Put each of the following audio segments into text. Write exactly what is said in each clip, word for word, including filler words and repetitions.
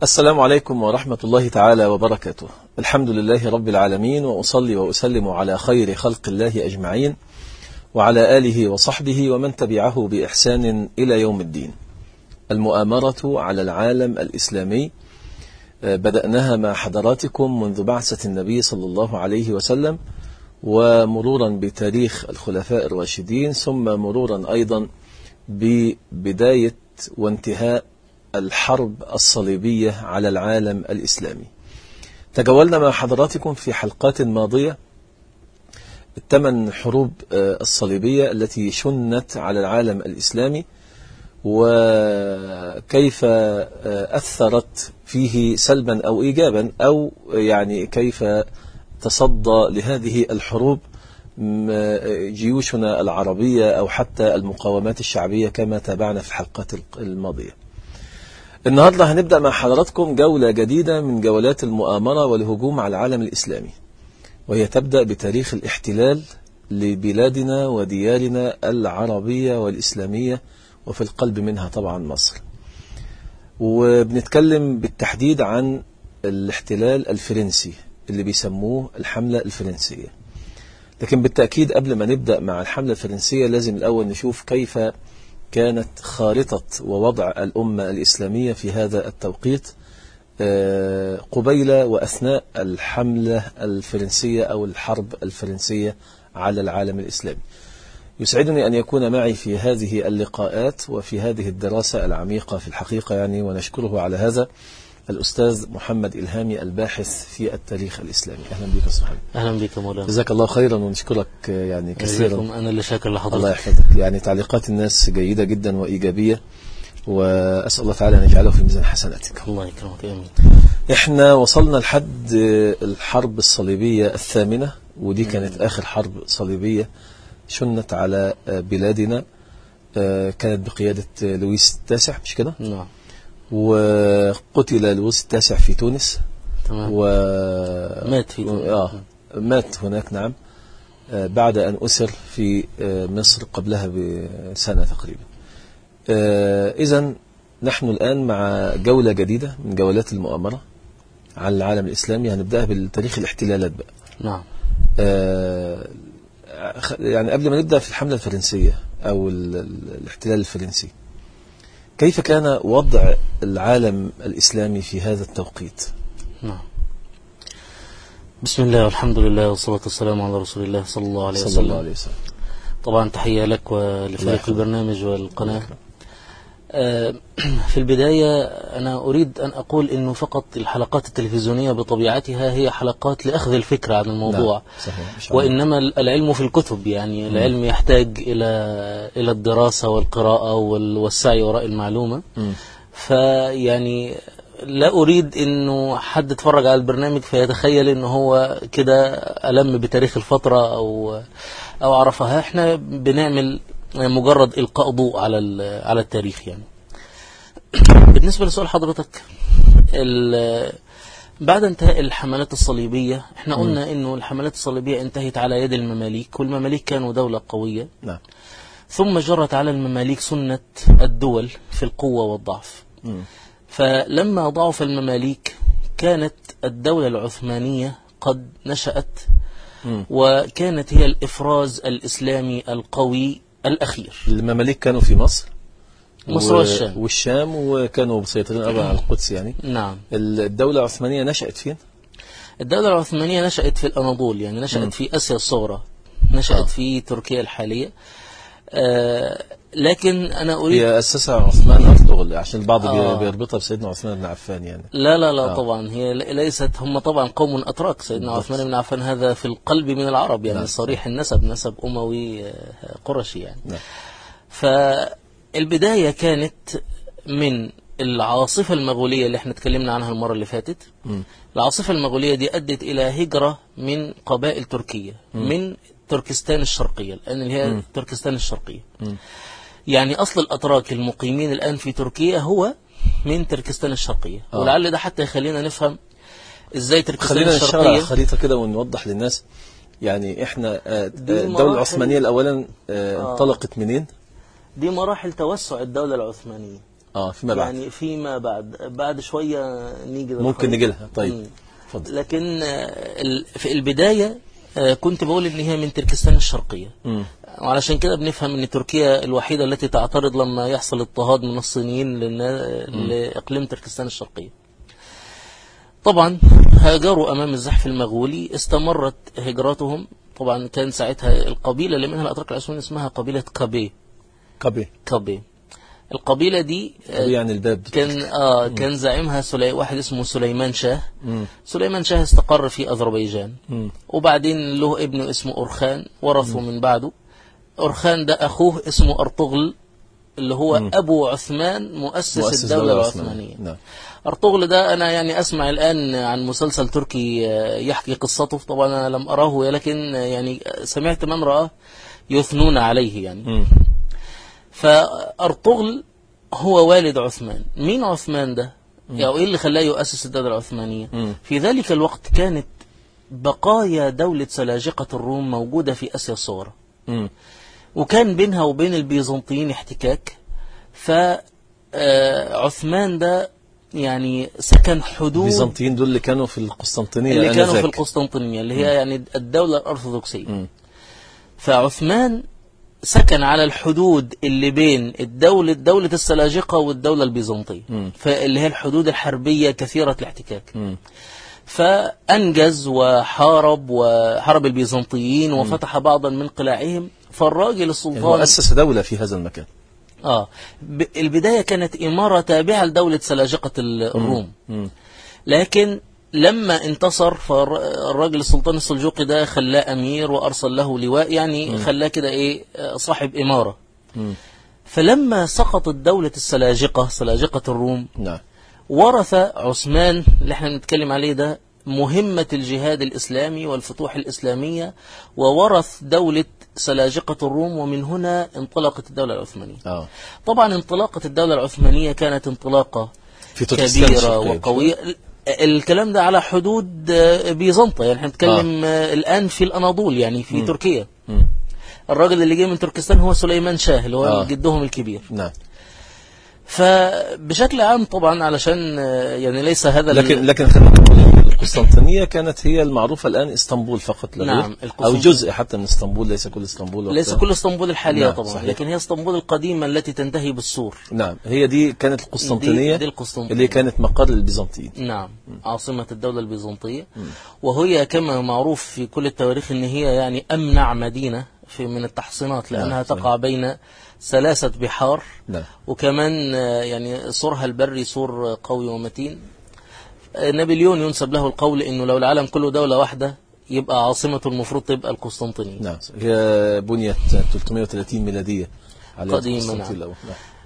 السلام عليكم ورحمة الله تعالى وبركاته. الحمد لله رب العالمين، وأصلي وأسلم على خير خلق الله أجمعين وعلى آله وصحبه ومن تبعه بإحسان إلى يوم الدين. المؤامرة على العالم الإسلامي بدأناها مع حضراتكم منذ بعثة النبي صلى الله عليه وسلم، ومرورا بتاريخ الخلفاء الراشدين، ثم مرورا أيضا ببداية وانتهاء الحرب الصليبية على العالم الإسلامي. تجولنا مع حضراتكم في حلقات ماضية الثمان حروب الصليبية التي شنت على العالم الإسلامي، وكيف أثرت فيه سلبا أو إيجابا، أو يعني كيف تصدى لهذه الحروب جيوشنا العربية أو حتى المقاومات الشعبية كما تابعنا في الحلقات الماضية. النهاردة هنبدأ مع حضراتكم جولة جديدة من جولات المؤامرة والهجوم على العالم الإسلامي، وهي تبدأ بتاريخ الاحتلال لبلادنا وديارنا العربية والإسلامية، وفي القلب منها طبعا مصر. وبنتكلم بالتحديد عن الاحتلال الفرنسي اللي بيسموه الحملة الفرنسية. لكن بالتأكيد قبل ما نبدأ مع الحملة الفرنسية لازم الأول نشوف كيف كانت خارطة ووضع الأمة الإسلامية في هذا التوقيت قبيل وأثناء الحملة الفرنسية أو الحرب الفرنسية على العالم الإسلامي. يسعدني أن يكون معي في هذه اللقاءات وفي هذه الدراسة العميقة في الحقيقة يعني، ونشكره على هذا الأستاذ محمد إلهامي الباحث في التاريخ الإسلامي. أهلا بك أستاذ محمد. أهلا بك مولانا. جزاك الله خيرا ونشكرك يعني كثيرا. أنا اللي شاكر لحضرتك. الله يحفظك. يعني تعليقات الناس جيدة جدا وإيجابية، وأسأل الله تعالى أن يجعله في ميزان حسناتك. الله يكرمك. آمين. إحنا وصلنا لحد الحرب الصليبية الثامنة، ودي كانت آخر حرب صليبية شنت على بلادنا، كانت بقيادة لويس التاسع، مش كده؟ نعم. وقتل لويس التاسع في تونس. تمام. و... مات في تونس. آه مات هناك، نعم، بعد أن أسر في مصر قبلها بسنة تقريبا. إذن نحن الآن مع جولة جديدة من جولات المؤامرة على العالم الإسلامي. هنبدأها بالتاريخ الاحتلالات بقى. نعم. يعني قبل ما نبدأ في الحملة الفرنسية أو الاحتلال الفرنسي، كيف كان وضع العالم الإسلامي في هذا التوقيت؟ نعم. بسم الله والحمد لله والصلاة والسلام على رسول الله صلى الله عليه وسلم. صلى الله عليه وسلم. طبعا تحية لك ولفريق البرنامج والقناة. في البداية أنا أريد أن أقول أنه فقط الحلقات التلفزيونية بطبيعتها هي حلقات لأخذ الفكرة عن الموضوع. نعم. صحيح. وإنما العلم في الكتب، يعني م. العلم يحتاج إلى إلى الدراسة والقراءة والسعي وراء المعلومة. م. فيعني لا أريد أنه حد يتفرج على البرنامج فيتخيل أنه هو كده ألم بتاريخ الفترة أو أو عرفها. إحنا بنعمل مجرد إلقاء ضوء على على التاريخ يعني. بالنسبة لسؤال حضرتك، بعد انتهاء الحملات الصليبية احنا قلنا م. انه الحملات الصليبية انتهت على يد المماليك، والمماليك كانوا دولة قوية. نعم. ثم جرت على المماليك سنة الدول في القوة والضعف. م. فلما ضعف المماليك كانت الدولة العثمانية قد نشأت، م. وكانت هي الإفراز الإسلامي القوي الأخير. المماليك كانوا في مصر مصر والشام والشام وكانوا مسيطرين أيضا على القدس يعني. نعم. الدولة العثمانية نشأت فين؟ الدولة العثمانية نشأت في الأناضول، يعني نشأت م. في آسيا الصغرى، نشأت آه. في تركيا الحالية. آه لكن أنا أريد هي أسسها عثمان أرطغرل، عشان البعض آه. بيربطها بسيدنا عثمان بن عفان يعني. لا لا لا آه. طبعا هي ليست، هم طبعا قوم أتراك. سيدنا عثمان بن عفان هذا في القلب من العرب يعني. نعم. صريح النسب، نسب أموي قرشي يعني. نعم. فالبداية كانت من العاصفة المغولية اللي احنا اتكلمنا عنها المرة اللي فاتت. م. العاصفة المغولية دي أدت إلى هجرة من قبائل تركية، م. من تركستان الشرقية، لأن هي م. تركستان الشرقية. م. يعني أصل الأتراك المقيمين الآن في تركيا هو من تركستان الشرقية. آه. ولعل ده حتى يخلينا نفهم إزاي تركستان خلينا الشرقية. خلينا نشتغل على خريطة كده ونوضح للناس. يعني احنا الدولة العثمانية الأولا انطلقت منين؟ دي مراحل توسع الدولة العثمانية. اه فيما بعد يعني فيما بعد بعد شوية نيجي ممكن نيجي لها. طيب اتفضل. لكن في البداية كنت بقول ان هي من تركستان الشرقية، م. وعلشان كده بنفهم ان تركيا الوحيدة التي تعترض لما يحصل اضطهاد من الصينيين لإقليم تركستان الشرقية. طبعا هاجروا امام الزحف المغولي، استمرت هجراتهم. طبعا كان ساعتها القبيلة اللي منها الاتراك العثمانيين اسمها قبيلة كابي. كابي كابي القبيلة دي يعني الباب كان اه م. كان زعيمها سلي... واحد اسمه سليمان شاه. م. سليمان شاه استقر في أذربيجان، م. وبعدين له ابنه اسمه أرخان ورثه من بعده. أرخان ده أخوه اسمه أرطغرل اللي هو م. أبو عثمان مؤسس, مؤسس الدولة العثمانية. نعم. أرطغرل ده أنا يعني أسمع الآن عن مسلسل تركي يحكي قصته، طبعا أنا لم أراه لكن يعني سمعت من رآه يثنون عليه يعني. م. فأرطغرل هو والد عثمان. مين عثمان ده؟ يعني إيه اللي خلاه يؤسس الدولة العثمانية؟ م. في ذلك الوقت كانت بقايا دولة سلاجقة الروم موجودة في آسيا الصغرى، م. وكان بينها وبين البيزنطيين احتكاك. فعثمان ده يعني سكن حدود البيزنطيين دول اللي كانوا في القسطنطينية، اللي كانوا في القسطنطينية اللي هي م. يعني الدولة الأرثوذكسية. م. فعثمان سكن على الحدود اللي بين الدولة دولة السلاجقة والدولة البيزنطية، فاللي هي الحدود الحربية كثيرة الاحتكاك. م. فأنجز وحارب وحارب البيزنطيين وفتح بعضا من قلاعهم. فالراجل السلطان هو أسس دولة في هذا المكان. آه البداية كانت إمارة تابعة لدولة سلاجقة الروم، م. م. لكن لما انتصر فالراجل السلطان السلجوقي ده خلاه أمير وأرسل له لواء، يعني م. خلاه كده إيه صاحب إمارة. م. فلما سقطت دولة السلاجقة سلاجقة الروم، نعم. ورث عثمان اللي احنا بنتكلم عليه ده مهمة الجهاد الإسلامي والفتوح الإسلامية، وورث دولة سلاجقة الروم، ومن هنا انطلقت الدولة العثمانية. أوه. طبعا انطلاقة الدولة العثمانية كانت انطلاقة كبيرة وقوية. الكلام ده على حدود بيزنطة، يعني احنا بنتكلم آه. الآن في الأناضول، يعني في م. تركيا. م. الراجل اللي جاي من تركستان هو سليمان شاه اللي هو آه. جدهم الكبير. نعم. فبشكل عام طبعا علشان يعني ليس هذا لكن لكن القسطنطينية كانت هي المعروفة الآن اسطنبول فقط لا غير، نعم. أو جزء حتى من اسطنبول، ليس كل اسطنبول، ليس كل اسطنبول الحالية. نعم. طبعا صحيح. لكن هي اسطنبول القديمة التي تنتهي بالسور. نعم، هي دي كانت القسطنطينية، دي, دي القسطنطينية اللي كانت مقر البيزنطيين. نعم. م. عاصمة الدولة البيزنطية. م. وهي كما معروف في كل التواريخ ان هي يعني أمنع مدينة في من التحصينات، لأنها نعم. تقع بين ثلاثة بحار. نعم. وكمان يعني سورها البري سور قوي ومتين. نابليون ينسب له القول انه لو العالم كله دولة واحدة يبقى عاصمته المفروض تبقى القسطنطينية. نعم. هي بنيت ثلاثمائة وثلاثين ميلادية قديمة. نعم. نعم.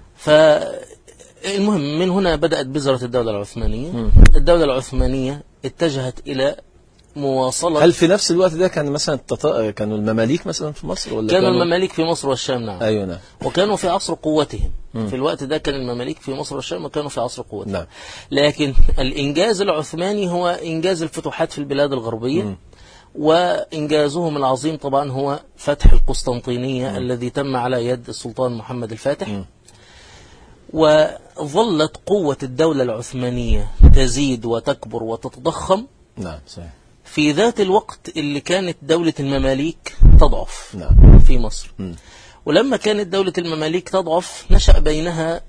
فالمهم من هنا بدأت بذرة الدولة العثمانية. م. الدولة العثمانية اتجهت إلى مواصلة. هل في نفس الوقت ده كان مثلا التط... كانوا المماليك مثلا في مصر ولا كانوا, كانوا المماليك في مصر والشام؟ نعم. أيوة نعم. وكانوا في عصر قوتهم. م. في الوقت ده كان المماليك في مصر والشام وكانوا في عصر قوتهم. نعم. لكن الإنجاز العثماني هو إنجاز الفتوحات في البلاد الغربية. م. وإنجازهم العظيم طبعا هو فتح القسطنطينية م. الذي تم على يد السلطان محمد الفاتح. م. وظلت قوة الدولة العثمانية تزيد وتكبر وتتضخم. نعم صحيح. في ذات الوقت اللي كانت دولة المماليك تضعف. نعم. في مصر. م. ولما كانت دولة المماليك تضعف نشأ بينها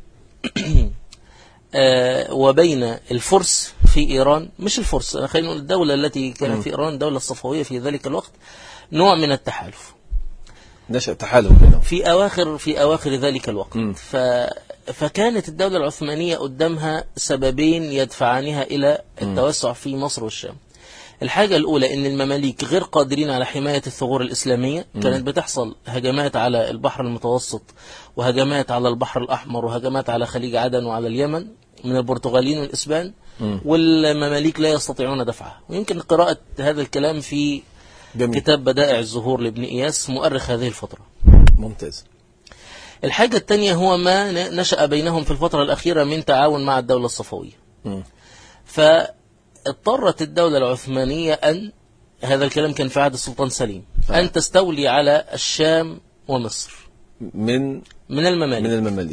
آه وبين الفرس في إيران، مش الفرس، خلينا نقول الدولة التي كانت م. في إيران الدولة الصفوية في ذلك الوقت، نوع من التحالف. نشأ تحالف بينهم في أواخر في أواخر ذلك الوقت. م. ف فكانت الدولة العثمانية قدامها سببين يدفعانها إلى التوسع في مصر والشام. الحاجة الأولى إن المماليك غير قادرين على حماية الثغور الإسلامية. م. كانت بتحصل هجمات على البحر المتوسط وهجمات على البحر الأحمر وهجمات على خليج عدن وعلى اليمن من البرتغاليين والإسبان. م. والمماليك لا يستطيعون دفعها. ويمكن قراءة هذا الكلام في جميل. كتاب بدائع الزهور لابن إياس مؤرخ هذه الفترة. ممتاز. الحاجة الثانية هو ما نشأ بينهم في الفترة الأخيرة من تعاون مع الدولة الصفوية. م. فاضطرت الدولة العثمانية أن، هذا الكلام كان في عهد السلطان سليم، ف... أن تستولي على الشام ومصر من من المماليك. من المماليك.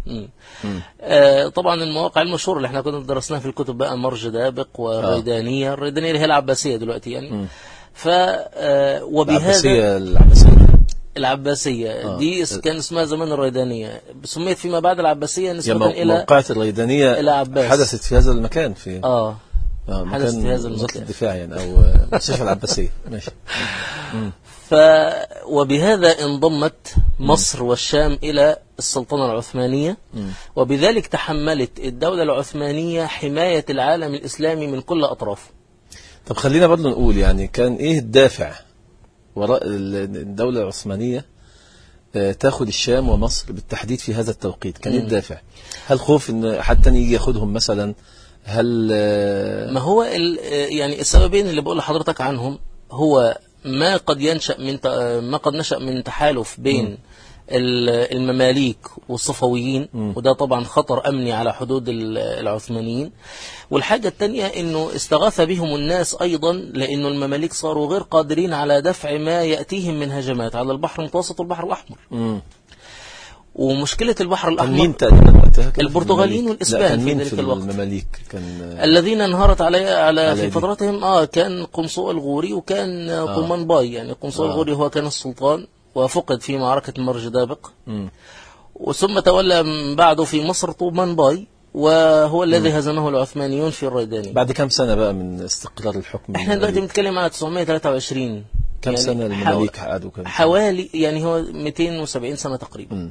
مم. آه طبعا المواقع المشهورة اللي احنا كنا درسناها في الكتب بقى مرج دابق والريدانية. الريدانية اللي هي العباسية دلوقتي يعني. مم. ف آه وبهذا العباسية العباسية العباسية آه. دي كان اسمها زمان الريدانية، سميت فيما بعد العباسية نسبة مو... إلى موقعة الريدانية إلى عباس. حدثت في هذا المكان في اه, آه حدثت في هذا وزارة المكان الدفاع يعني أو مستشفى العباسية. ماشي. ف وبهذا انضمت مصر والشام إلى السلطنة العثمانية، وبذلك تحملت الدولة العثمانية حماية العالم الإسلامي من كل أطرافه. طب خلينا برضه نقول يعني كان إيه الدافع وراء الدولة العثمانية تاخد الشام ومصر بالتحديد في هذا التوقيت؟ كان إيه الدافع؟ هل خوف إن حد تاني يجي ياخدهم مثلا؟ هل ما هو يعني السببين اللي بقول لحضرتك عنهم هو ما قد ينشأ من ما قد نشأ من تحالف بين م. المماليك والصفويين، م. وده طبعا خطر أمني على حدود العثمانيين. والحاجة الثانية أنه استغاث بهم الناس أيضا، لأنه المماليك صاروا غير قادرين على دفع ما يأتيهم من هجمات على البحر المتوسط والبحر الأحمر. م. ومشكلة البحر الأحمر مين تقريبا وقتها؟ البرتغاليين والإسبان في ذلك الوقت. المماليك كان الذين انهارت على على, على في فترتهم اه كان قمصوء الغوري وكان آه. قمان باي. يعني قمصوء آه. الغوري هو كان السلطان وفقد في معركة مرج دابق، وثم تولى بعده في مصر طومان باي، وهو الذي هزمه العثمانيون في الريداني. بعد كم سنة بقى من استقرار الحكم؟ احنا دلوقتي بنتكلم على تسعمائة وثلاثة وعشرين. كم يعني سنة المماليك قعدوا؟ كم حوالي يعني هو مئتين وسبعين سنة تقريبا. م.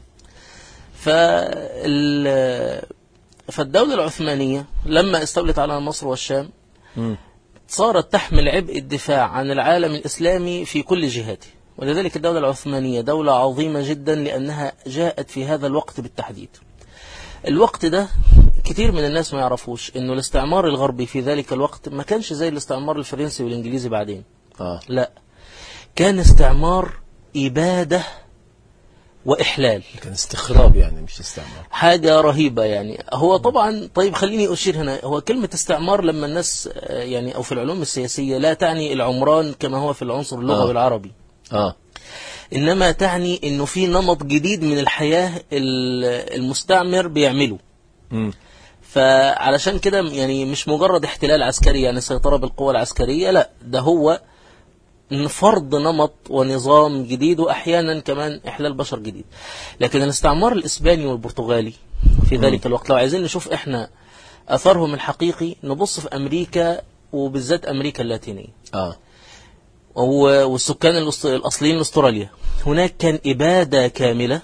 فالدولة العثمانية لما استولت على مصر والشام م. صارت تحمل عبء الدفاع عن العالم الإسلامي في كل جهاته، ولذلك الدولة العثمانية دولة عظيمة جدا لأنها جاءت في هذا الوقت بالتحديد. الوقت ده كتير من الناس ما يعرفوش إنه الاستعمار الغربي في ذلك الوقت ما كانش زي الاستعمار الفرنسي والإنجليزي بعدين. آه. لا، كان استعمار إبادة وإحلال. كان استخراب يعني مش استعمار، حاجة رهيبة يعني. هو طبعا طيب خليني أشير هنا، هو كلمة استعمار لما الناس يعني أو في العلوم السياسية لا تعني العمران كما هو في العنصر اللغوي آه. العربي آه. إنما تعني إنه في نمط جديد من الحياة المستعمر بيعمله. م. فعلشان كده يعني مش مجرد احتلال عسكري يعني سيطرة بالقوة العسكرية، لا، ده هو فرض نمط ونظام جديد، وأحيانا كمان إحلال بشر جديد. لكن الاستعمار الإسباني والبرتغالي في ذلك الوقت لو عايزين نشوف إحنا أثرهم الحقيقي نبص في أمريكا وبالذات أمريكا اللاتينية آه. والسكان الأصليين لأستراليا. هناك كان إبادة كاملة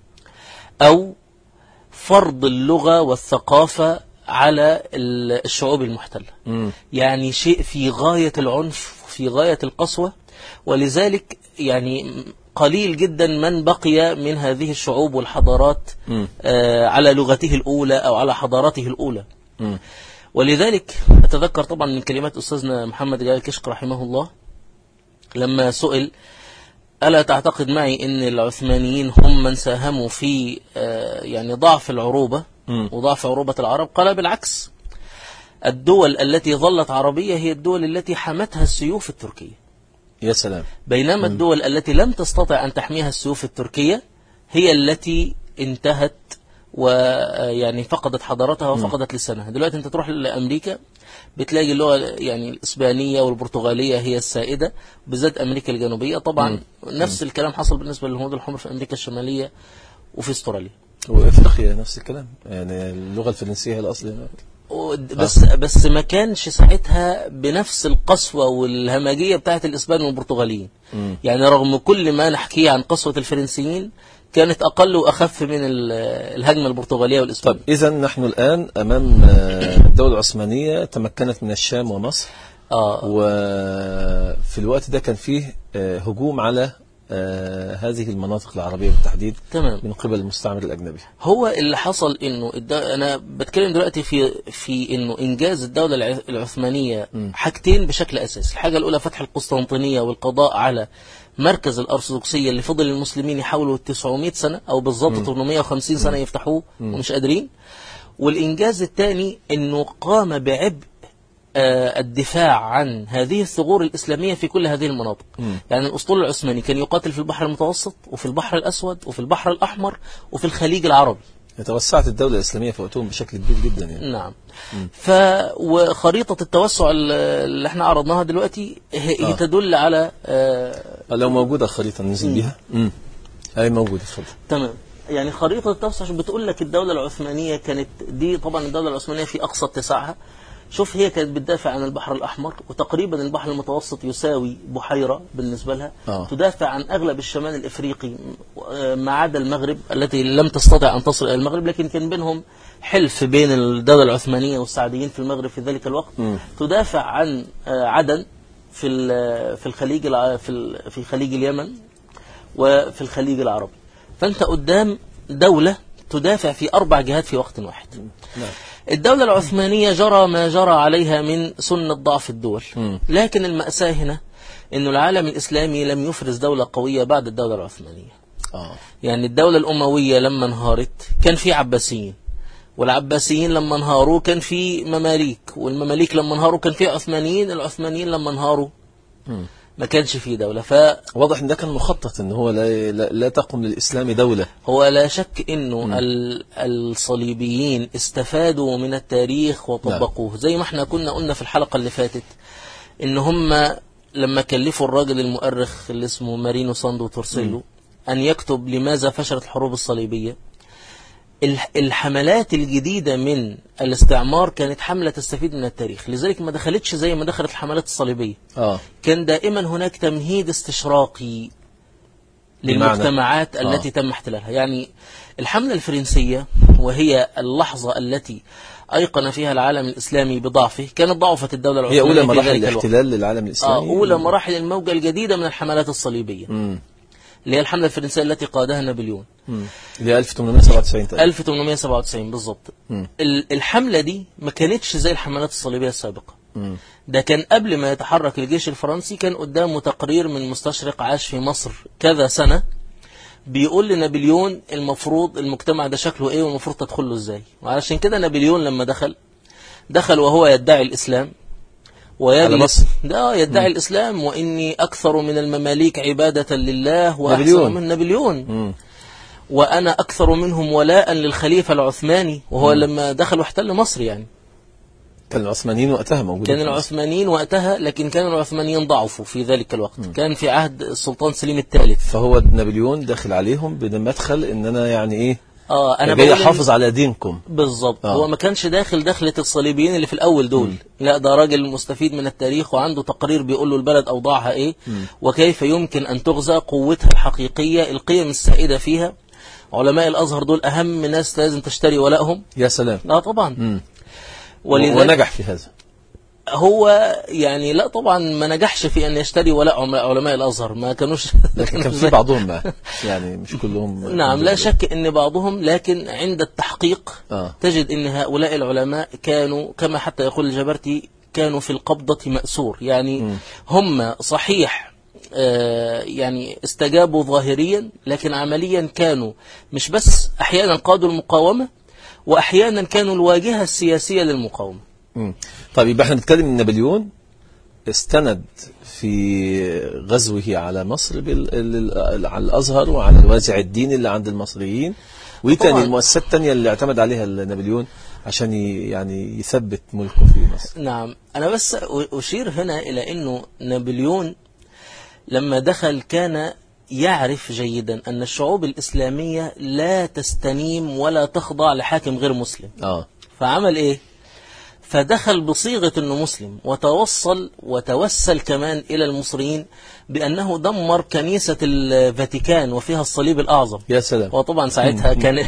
أو فرض اللغة والثقافة على الشعوب المحتلة. م. يعني شيء في غاية العنف في غاية القسوة، ولذلك يعني قليل جدا من بقي من هذه الشعوب والحضارات آه على لغته الأولى أو على حضارته الأولى. م. ولذلك أتذكر طبعا من كلمات أستاذنا محمد جلال كشك رحمه الله لما سئل: ألا تعتقد معي أن العثمانيين هم من ساهموا في آه يعني ضعف العروبة م. وضعف عروبة العرب؟ قال: بالعكس، الدول التي ظلت عربية هي الدول التي حمتها السيوف التركية. يا سلام. بينما م. الدول التي لم تستطع أن تحميها السيوف التركية هي التي انتهت ويعني فقدت حضارتها وفقدت لسانها. دلوقتي انت تروح لأمريكا بتلاقي اللغة يعني الإسبانية والبرتغالية هي السائدة، بالذات أمريكا الجنوبية. طبعا م. نفس م. الكلام حصل بالنسبة للهنود الحمر في أمريكا الشمالية وفي استراليا وإفريقيا نفس الكلام. يعني اللغة الفرنسية هي الأصل هناك، بس بس ما كانش ساعتها بنفس القسوة والهمجية بتاعت الإسبان والبرتغاليين. م. يعني رغم كل ما نحكيه عن قسوة الفرنسيين كانت أقل وأخف من الهجمة البرتغالية والإسبانية. طب إذا نحن الآن أمام الدولة العثمانية تمكنت من الشام ومصر آه. وفي الوقت ده كان فيه هجوم على آه هذه المناطق العربية بالتحديد تمام. من قبل المستعمر الأجنبي. هو اللي حصل إنه أنا بتكلم دلوقتي في في إنه إنجاز الدولة العثمانية م. حاجتين بشكل أساسي. الحاجة الأولى فتح القسطنطينية والقضاء على مركز الأرثوذكسية اللي فضل المسلمين يحاولوا تسعمائة سنة أو بالضبط ثمانمائة وخمسين سنة يفتحوه م. ومش قادرين. والإنجاز الثاني إنه قام بعبء الدفاع عن هذه الثغور الإسلامية في كل هذه المناطق. م. يعني الأسطول العثماني كان يقاتل في البحر المتوسط وفي البحر الأسود وفي البحر الأحمر وفي الخليج العربي. توسعت الدولة الإسلامية في وقتهم بشكل كبير جدا يعني. نعم. ف وخريطة التوسع اللي احنا عرضناها دلوقتي هي آه. تدل على آه لو موجودة الخريطة ننزل بيها. امم أي موجودة، اتفضل. تمام. يعني خريطة التوسع بتقول لك الدولة العثمانية كانت دي، طبعا الدولة العثمانية في أقصى اتساعها. شوف هي كانت بتدافع عن البحر الأحمر، وتقريبا البحر المتوسط يساوي بحيرة بالنسبة لها. آه. تدافع عن أغلب الشمال الإفريقي ما عدا المغرب التي لم تستطع أن تصل إلى المغرب، لكن كان بينهم حلف بين الدولة العثمانية والسعديين في المغرب في ذلك الوقت. م. تدافع عن عدن في في الخليج في في خليج اليمن وفي الخليج العربي. فأنت قدام دولة تدافع في أربع جهات في وقت واحد. نعم. الدولة العثمانية جرى ما جرى عليها من سنة ضعف الدول، لكن المأساة هنا أن العالم الإسلامي لم يفرز دولة قوية بعد الدولة العثمانية. آه. يعني الدولة الأموية لما انهارت كان في عباسيين، والعباسيين لما انهاروا كان في مماليك، والمماليك لما انهاروا كان في عثمانيين، العثمانيين لما انهاروا م. ما كانش فيه دولة. فواضح ان ده كان مخطط ان هو لا, لا, لا تقوم للإسلام دولة. هو لا شك انه الصليبيين استفادوا من التاريخ وطبقوه. زي ما احنا كنا قلنا في الحلقة اللي فاتت ان هم لما كلفوا الراجل المؤرخ اللي اسمه مارينو ساندو تورسيلو ان يكتب لماذا فشلت الحروب الصليبية، الحملات الجديدة من الاستعمار كانت حملة تستفيد من التاريخ، لذلك ما دخلتش زي ما دخلت الحملات الصليبية. آه. كان دائما هناك تمهيد استشراقي للمجتمعات التي آه. تم احتلالها. يعني الحملة الفرنسية وهي اللحظة التي أيقن فيها العالم الإسلامي بضعفه، كانت ضعفت الدولة العثمانية. هي أولى مراحل الاحتلال للعالم الإسلامي. آه أولى مراحل الموجة الجديدة من الحملات الصليبية. م. اللي هي الحملة الفرنسية التي قادها نابليون، اللي هي ألف وثمانمائة وسبعة وتسعين تقريبا. ألف وثمانمائة وسبعة وتسعين بالضبط. الحملة دي ما كانتش زي الحملات الصليبية السابقة. م. ده كان قبل ما يتحرك الجيش الفرنسي كان قدامه تقرير من مستشرق عاش في مصر كذا سنة بيقول لنابليون المفروض المجتمع ده شكله ايه والمفروض تدخل له ازاي. وعلشان كده نابليون لما دخل دخل وهو يدعي الإسلام ويجلس ده يدعي م. الإسلام، وإني أكثر من المماليك عبادة لله وأحسن من نابليون، م. وأنا أكثر منهم ولاء للخليفة العثماني، وهو م. لما دخل واحتل مصر. يعني كان العثمانيين وقتها موجودين، كان العثمانيين وقتها، لكن كان العثمانيين ضعفوا في ذلك الوقت. م. كان في عهد السلطان سليم الثالث، فهو نابليون داخل عليهم بمدخل إن أنا يعني إيه اه انا جاي احافظ على دينكم بالظبط. آه. هو ما كانش داخل دخلة الصليبيين اللي في الاول دول. م. لا، ده راجل مستفيد من التاريخ وعنده تقرير بيقول له البلد اوضاعها ايه، م. وكيف يمكن ان تغزى، قوتها الحقيقية، القيم السائدة فيها. علماء الازهر دول اهم ناس لازم تشتري ولائهم. يا سلام. لا طبعا. ونجح في هذا هو. يعني لا طبعا ما نجحش في ان يشتري ولاء علماء الازهر، ما كانوش لكن كان في بعضهم بقى، يعني مش كلهم. نعم لا شك ان بعضهم، لكن عند التحقيق آه. تجد ان هؤلاء العلماء كانوا كما حتى يقول الجبرتي كانوا في القبضة مأسور. يعني م. هم صحيح آه يعني استجابوا ظاهريا، لكن عمليا كانوا مش بس احيانا قادوا المقاومة، واحيانا كانوا الواجهة السياسية للمقاومة. مم. طيب يبقى احنا بنتكلم ان نابليون استند في غزوه على مصر بال... على الازهر وعلى الوازع الديني اللي عند المصريين، وايه تاني المؤسسات التانية اللي اعتمد عليها نابليون عشان يعني يثبت ملكه في مصر؟ نعم، انا بس اشير هنا الى انه نابليون لما دخل كان يعرف جيدا ان الشعوب الاسلامية لا تستنيم ولا تخضع لحاكم غير مسلم. اه فعمل ايه؟ فدخل بصيغة أنه مسلم، وتوصل وتوسل كمان إلى المصريين بأنه دمر كنيسة الفاتيكان وفيها الصليب الأعظم. يا سلام. وطبعا ساعتها كان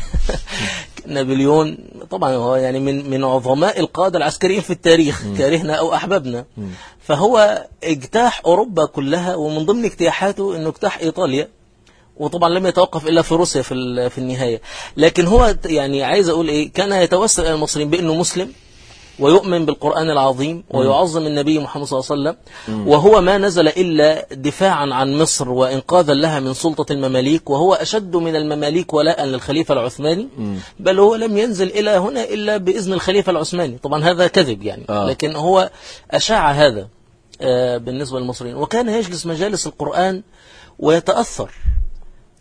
نابليون طبعا هو يعني من من عظماء القادة العسكريين في التاريخ، كارهنا أو أحببنا. فهو اجتاح أوروبا كلها، ومن ضمن اجتياحاته أنه اجتاح إيطاليا، وطبعا لم يتوقف إلا في روسيا في في النهاية. لكن هو يعني عايز أقول إيه، كان يتوسل إلى المصريين بأنه مسلم ويؤمن بالقرآن العظيم ويعظم النبي محمد صلى الله عليه وسلم، وهو ما نزل إلا دفاعا عن مصر وإنقاذا لها من سلطة المماليك، وهو أشد من المماليك ولاء للخليفة العثماني، بل هو لم ينزل إلى هنا إلا بإذن الخليفة العثماني. طبعا هذا كذب يعني، آه. لكن هو أشاع هذا بالنسبة للمصريين، وكان يجلس مجالس القرآن ويتأثر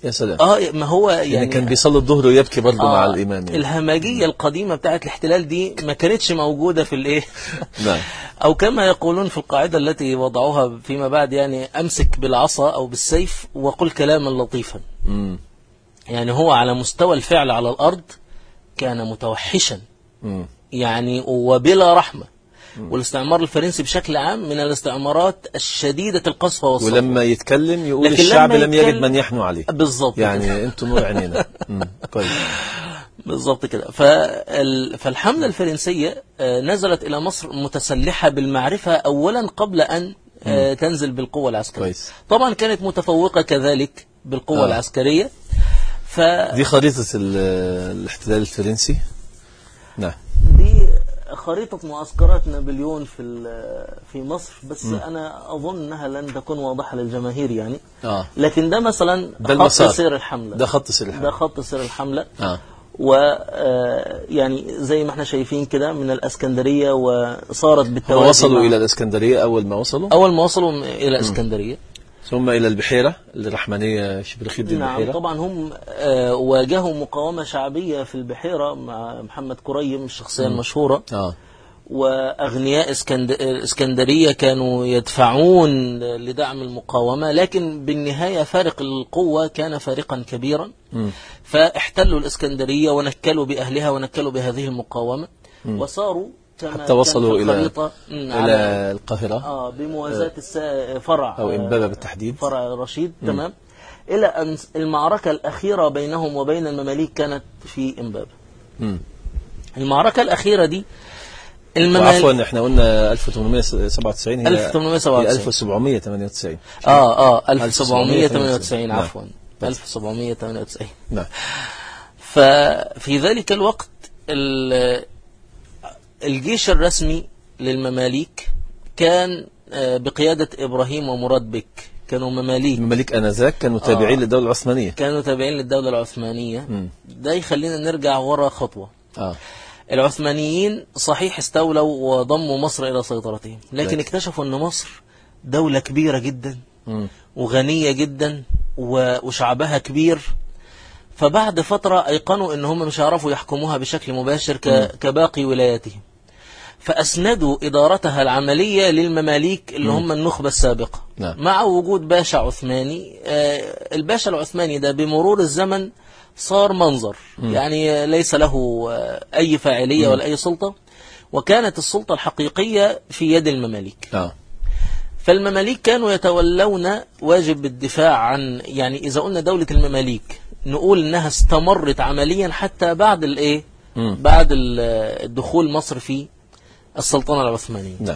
يا سلام. اه ما هو يعني, يعني كان بيصلي الظهر ويبكي برضه آه مع الإمام يعني. الهمجية القديمة بتاعت الاحتلال دي ما كانتش موجودة في الايه نعم. او كما يقولون في القاعدة التي وضعوها فيما بعد، يعني امسك بالعصا او بالسيف وقل كلاما لطيفا. مم. يعني هو على مستوى الفعل على الارض كان متوحشا، مم. يعني وبلا رحمة. والاستعمار الفرنسي بشكل عام من الاستعمارات الشديدة القسوة والصفوة. ولما يتكلم يقول لكن الشعب لما لم يجد يتكلم- من يحنو عليه. بالظبط كده. يعني انتم نور عينينا. مم. كويس. بالظبط كده. فال- فالحملة الفرنسية آه، نزلت إلى مصر متسلحة بالمعرفة أولا قبل أن آه، تنزل بالقوة العسكرية. كويس. طبعا كانت متفوقة كذلك بالقوة آه. العسكرية. ف دي خريطة ال- الاحتلال الفرنسي. نعم. دي خريطة معسكرات نابليون في ال- في مصر، بس م. أنا أظن أنها لن تكون واضحة للجماهير يعني. آه. لكن ده مثلا ده خط المسار. سير الحملة. ده خط سير الحملة. ده خط سير الحملة. آه. و آه، يعني زي ما احنا شايفين كده من الاسكندريه وصارت بالتوازي. هو وصلوا مع- إلى الإسكندرية أول ما وصلوا. اول ما وصلوا الى اسكندريه. ثم إلى البحيرة الرحمنية شبرخيت دي نعم البحيرة. طبعا هم آه، واجهوا مقاومه شعبيه في البحيره مع محمد كريم الشخصيه المشهوره. آه. واغنياء اسكند... اسكندريه كانوا يدفعون لدعم المقاومه، لكن بالنهايه فارق القوه كان فارقا كبيرا. م. فاحتلوا الاسكندريه ونكلوا باهلها ونكلوا بهذه المقاومه. م. وصاروا كما حتى وصلوا كان في إلى الخريطة إلى القاهرة. اه بموازاة السا... فرع أو إمبابة بالتحديد. فرع رشيد. م. تمام. إلى أن المعركة الأخيرة بينهم وبين المماليك كانت في إمبابة. م. المعركة الأخيرة دي عفوا احنا قلنا ألف وثمانمائة وسبعة وتسعين هي ألف وثمانمائة وسبعة وتسعين ألف وسبعمائة وثمانية وتسعين. اه اه ألف وسبعمائة وثمانية وتسعين عفوا. نعم. ألف وسبعمائة وثمانية وتسعين. نعم. ففي ذلك الوقت الجيش الرسمي للمماليك كان بقيادة إبراهيم ومراد بك، كانوا مماليك. المماليك آنذاك كانوا تابعين آه. للدولة العثمانية. كانوا تابعين للدولة العثمانية. م. ده يخلينا نرجع ورا خطوة. آه. العثمانيين صحيح استولوا وضموا مصر إلى سيطرتهم، لكن لك. اكتشفوا أن مصر دولة كبيرة جدا م. وغنية جدا وشعبها كبير. فبعد فترة أيقنوا أن هم مش هيعرفوا يحكموها بشكل مباشر ك... كباقي ولاياتهم، فأسندوا إدارتها العملية للمماليك اللي هم النخبة السابقة. نعم. مع وجود باشا عثماني. آه الباشا العثماني ده بمرور الزمن صار منظر، م. يعني ليس له آه أي فاعلية م. ولا أي سلطة، وكانت السلطة الحقيقية في يد المماليك. آه. فالمماليك كانوا يتولون واجب الدفاع عن، يعني إذا قلنا دولة المماليك نقول إنها استمرت عمليا حتى بعد الإيه؟ م. بعد الدخول مصر في السلطنة العثمانية. نعم.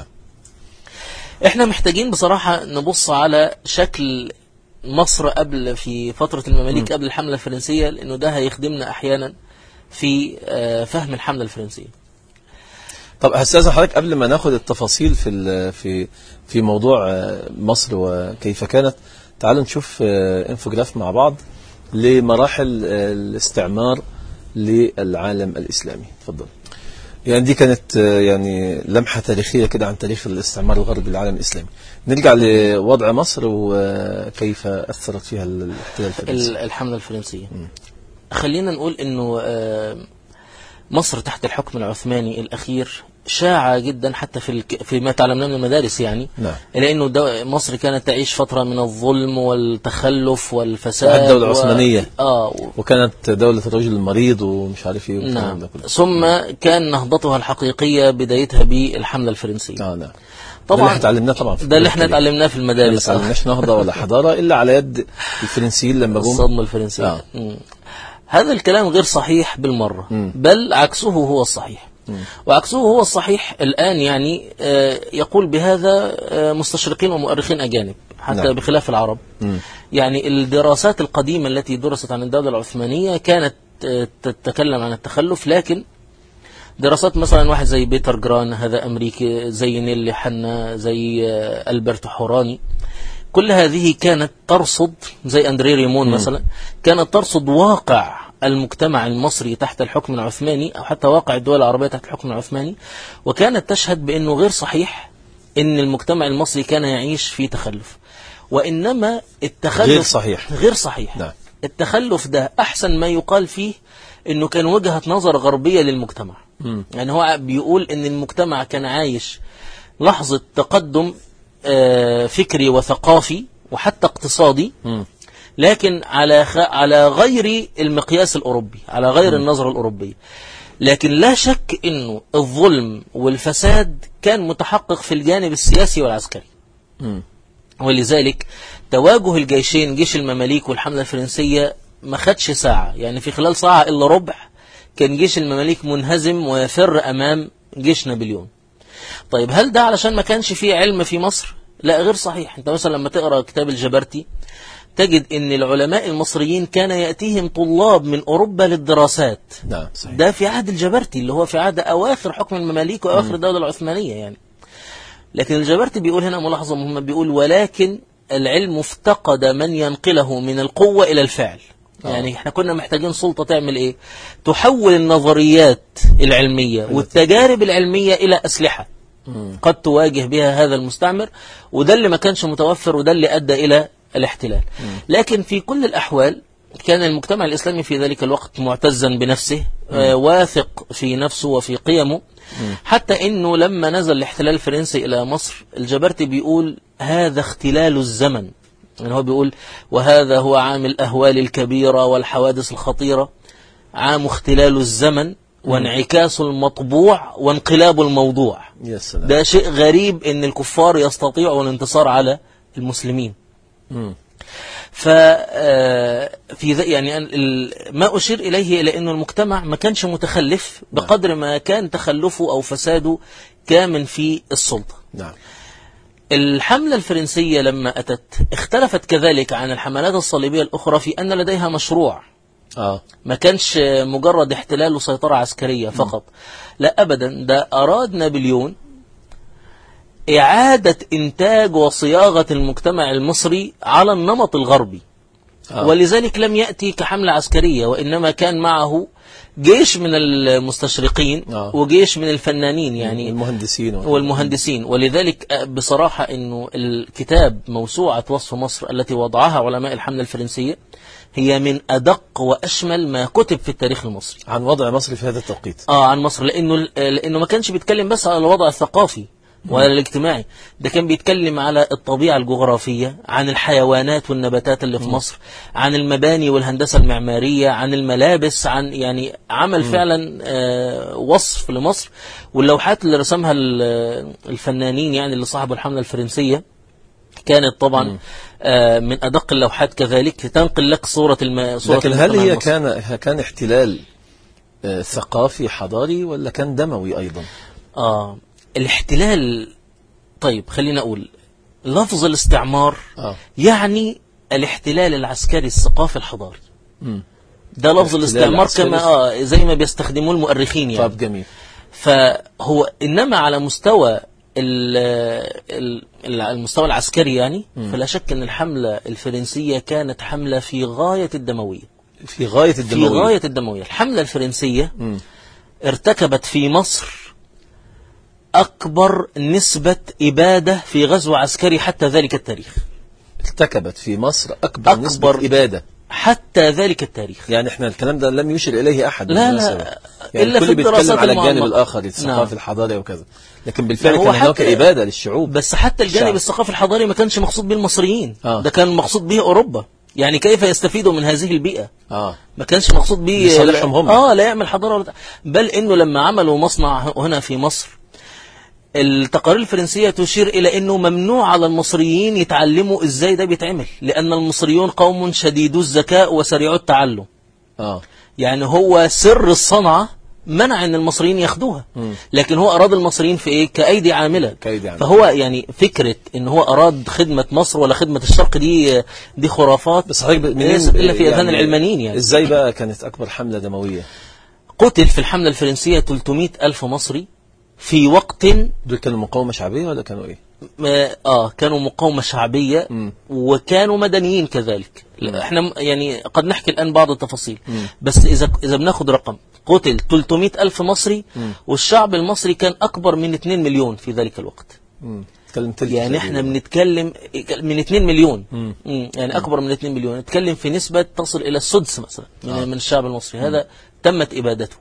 احنا محتاجين بصراحة نبص على شكل مصر قبل في فترة المماليك م. قبل الحملة الفرنسية، لأنه ده هيخدمنا أحيانا في فهم الحملة الفرنسية. طب هستاذن حضرتك قبل ما ناخد التفاصيل في في في موضوع مصر وكيف كانت، تعالوا نشوف انفوجراف مع بعض لمراحل الاستعمار للعالم الإسلامي. تفضل. يعني دي كانت يعني لمحة تاريخية كده عن تاريخ الاستعمار الغربي للعالم الإسلامي. نرجع لوضع مصر وكيف أثرت فيها الاحتلال الفرنسي. الحملة الفرنسية. م. خلينا نقول إنه مصر تحت الحكم العثماني الأخير شاع جدا حتى في الك... في ما تعلمناه من المدارس يعني. نعم. لأنه دو... مصر كانت تعيش فترة من الظلم والتخلف والفساد. الدولة العثمانية. و... آه و... وكانت دولة الرجل المريض ومش عارف ايه. نعم. ده كله. ثم كان نهضتها الحقيقية بدايتها بالحملة الفرنسية. آه نعم. طبعا ده اللي احنا اتعلمناه طبعا. ده اللي احنا اتعلمناه في المدارس. ما اتعلمناش نهضة ولا حضارة إلا على يد الفرنسيين لما جم. الصدمة الفرنسية. آه. هذا الكلام غير صحيح بالمرة. م. بل عكسه هو الصحيح. م. وعكسه هو الصحيح الآن يعني يقول بهذا مستشرقين ومؤرخين أجانب حتى. نعم. بخلاف العرب. م. يعني الدراسات القديمة التي درست عن الدولة العثمانية كانت تتكلم عن التخلف، لكن دراسات مثلا واحد زي بيتر جران هذا أمريكي، زي نيلي حنا، زي ألبرت حوراني، كل هذه كانت ترصد، زي أندري ريمون مثلا، كانت ترصد واقع المجتمع المصري تحت الحكم العثماني أو حتى واقع الدول العربية تحت الحكم العثماني، وكانت تشهد بأنه غير صحيح أن المجتمع المصري كان يعيش في تخلف، وإنما التخلف غير صحيح. غير صحيح. نعم. التخلف ده أحسن ما يقال فيه إنه كان وجهة نظر غربية للمجتمع. م. يعني هو بيقول إن المجتمع كان عايش لحظة تقدم فكري وثقافي وحتى اقتصادي، م. لكن على خ... على غير المقياس الأوروبي، على غير م. النظرة الأوروبية. لكن لا شك إنه الظلم والفساد كان متحقق في الجانب السياسي والعسكري. م. ولذلك تواجه الجيشين، جيش المماليك والحملة الفرنسية، ما خدش ساعة، يعني في خلال ساعة إلا ربع كان جيش المماليك منهزم ويفر أمام جيش نابليون. طيب هل ده علشان ما كانش فيه علم في مصر؟ لا، غير صحيح. انت مثلا لما تقرأ كتاب الجبرتي تجد ان العلماء المصريين كان يأتيهم طلاب من أوروبا للدراسات. نعم صحيح. ده في عهد الجبرتي اللي هو في عهد أواخر حكم المماليك وأواخر الدولة العثمانية يعني. لكن الجبرتي بيقول هنا ملاحظة مهمة، بيقول ولكن العلم افتقد من ينقله من القوة إلى الفعل. أوه. يعني احنا كنا محتاجين سلطة تعمل ايه؟ تحول النظريات العلمية والتجارب العلمية إلى أسلحة مم. قد تواجه بها هذا المستعمر، وده اللي ما كانش متوفر، وده اللي أدى إلى الاحتلال. مم. لكن في كل الأحوال كان المجتمع الإسلامي في ذلك الوقت معتزا بنفسه، آه واثق في نفسه وفي قيمه، مم. حتى إنه لما نزل الاحتلال الفرنسي إلى مصر الجبرتي بيقول هذا اختلال الزمن. يعني هو بيقول وهذا هو عام الأهوال الكبيرة والحوادث الخطيرة، عام اختلال الزمن وانعكاس المطبوع وانقلاب الموضوع. يا سلام. ده شيء غريب ان الكفار يستطيعوا الانتصار على المسلمين. ففي يعني ما أشير إليه إلى أن المجتمع ما كانش متخلف بقدر ما كان تخلفه أو فساده كامن في السلطة. نعم. الحملة الفرنسية لما أتت اختلفت كذلك عن الحملات الصليبية الأخرى في أن لديها مشروع. آه. ما كانش مجرد احتلال وسيطرة عسكرية فقط. م. لا أبدا، ده أراد نابليون إعادة إنتاج وصياغة المجتمع المصري على النمط الغربي. آه. ولذلك لم يأتي كحملة عسكرية، وإنما كان معه جيش من المستشرقين آه. وجيش من الفنانين يعني المهندسين والمهندسين. ولذلك بصراحة إنه الكتاب موسوعة وصف مصر التي وضعها علماء الحملة الفرنسية هي من أدق وأشمل ما كتب في التاريخ المصري عن وضع مصر في هذا التوقيت. آه عن مصر، لأنه لأنه ما كانش بيتكلم بس على الوضع الثقافي ولا الاجتماعي، ده كان بيتكلم على الطبيعة الجغرافية، عن الحيوانات والنباتات اللي في مصر، عن المباني والهندسة المعمارية، عن الملابس، عن يعني عمل فعلا آه وصف لمصر. واللوحات اللي رسمها الفنانين يعني اللي صاحبوا الحملة الفرنسية كانت طبعا آه من أدق اللوحات كذلك، تنقل لك صورة الم... صورة لكن هل هي كان كان احتلال آه ثقافي حضاري ولا كان دموي أيضا؟ آه الاحتلال، طيب خلينا أقول لفظ الاستعمار آه. يعني الاحتلال العسكري الثقافي الحضاري. م. ده لفظ الاستعمار كما آه زي ما بيستخدموه المؤرخين يعني. طب جميل. فهو إنما على مستوى المستوى العسكري يعني م. فلا شك أن الحملة الفرنسية كانت حملة في غاية الدموية. في غاية الدموية. في غاية الدموية. الحملة الفرنسية م. ارتكبت في مصر أكبر نسبة إبادة في غزو عسكري حتى ذلك التاريخ. ارتكبت في مصر أكبر, أكبر نسبة إبادة حتى ذلك التاريخ. يعني احنا الكلام ده لم يشر إليه أحد. لا لا يعني إلا الكل بيتكلم على الجانب المعمق. الآخر الثقافي نعم. الحضاري وكذا، لكن بالفعل كان هناك إبادة للشعوب. بس حتى الجانب الثقافي الحضاري ما كانش مقصود به المصريين. آه. ده كان مقصود به أوروبا، يعني كيف يستفيدوا من هذه البيئة. آه. ما كانش مقصود به لصالحهم هم. آه لا يعمل حضارة ولا، بل إنه لما عملوا مصنع هنا في مصر التقارير الفرنسية تشير إلى أنه ممنوع على المصريين يتعلموا إزاي ده بيتعمل، لأن المصريون قوم شديدو الذكاء وسريعو التعلم. آه. يعني هو سر الصنعة منع أن المصريين ياخدوها، م. لكن هو أراد المصريين في إيه؟ كأيدي عاملة. كأيدي عاملة. فهو يعني فكرة أن هو أراد خدمة مصر ولا خدمة الشرق دي دي خرافات بس حضرتك ليست إلا في أذهان يعني العلمانيين. يعني إزاي بقى كانت أكبر حملة دموية؟ قتل في الحملة الفرنسية ثلاثمائة ألف مصري في وقت. دول كانوا مقاومة شعبية ولا كانوا ايه؟ اه كانوا مقاومة شعبية م. وكانوا مدنيين كذلك. م. احنا يعني قد نحكي الآن بعض التفاصيل، م. بس إذا إذا بناخد رقم قتل ثلاثمائة ألف مصري، م. والشعب المصري كان أكبر من اثنين مليون في ذلك الوقت. م. بتتكلم تلت يعني احنا بنتكلم من اتنين مليون، مم. مم. يعني اكبر من اتنين مليون، نتكلم في نسبة تصل الى السدس مثلا من, آه. من الشعب المصري. هذا تمت ابادته.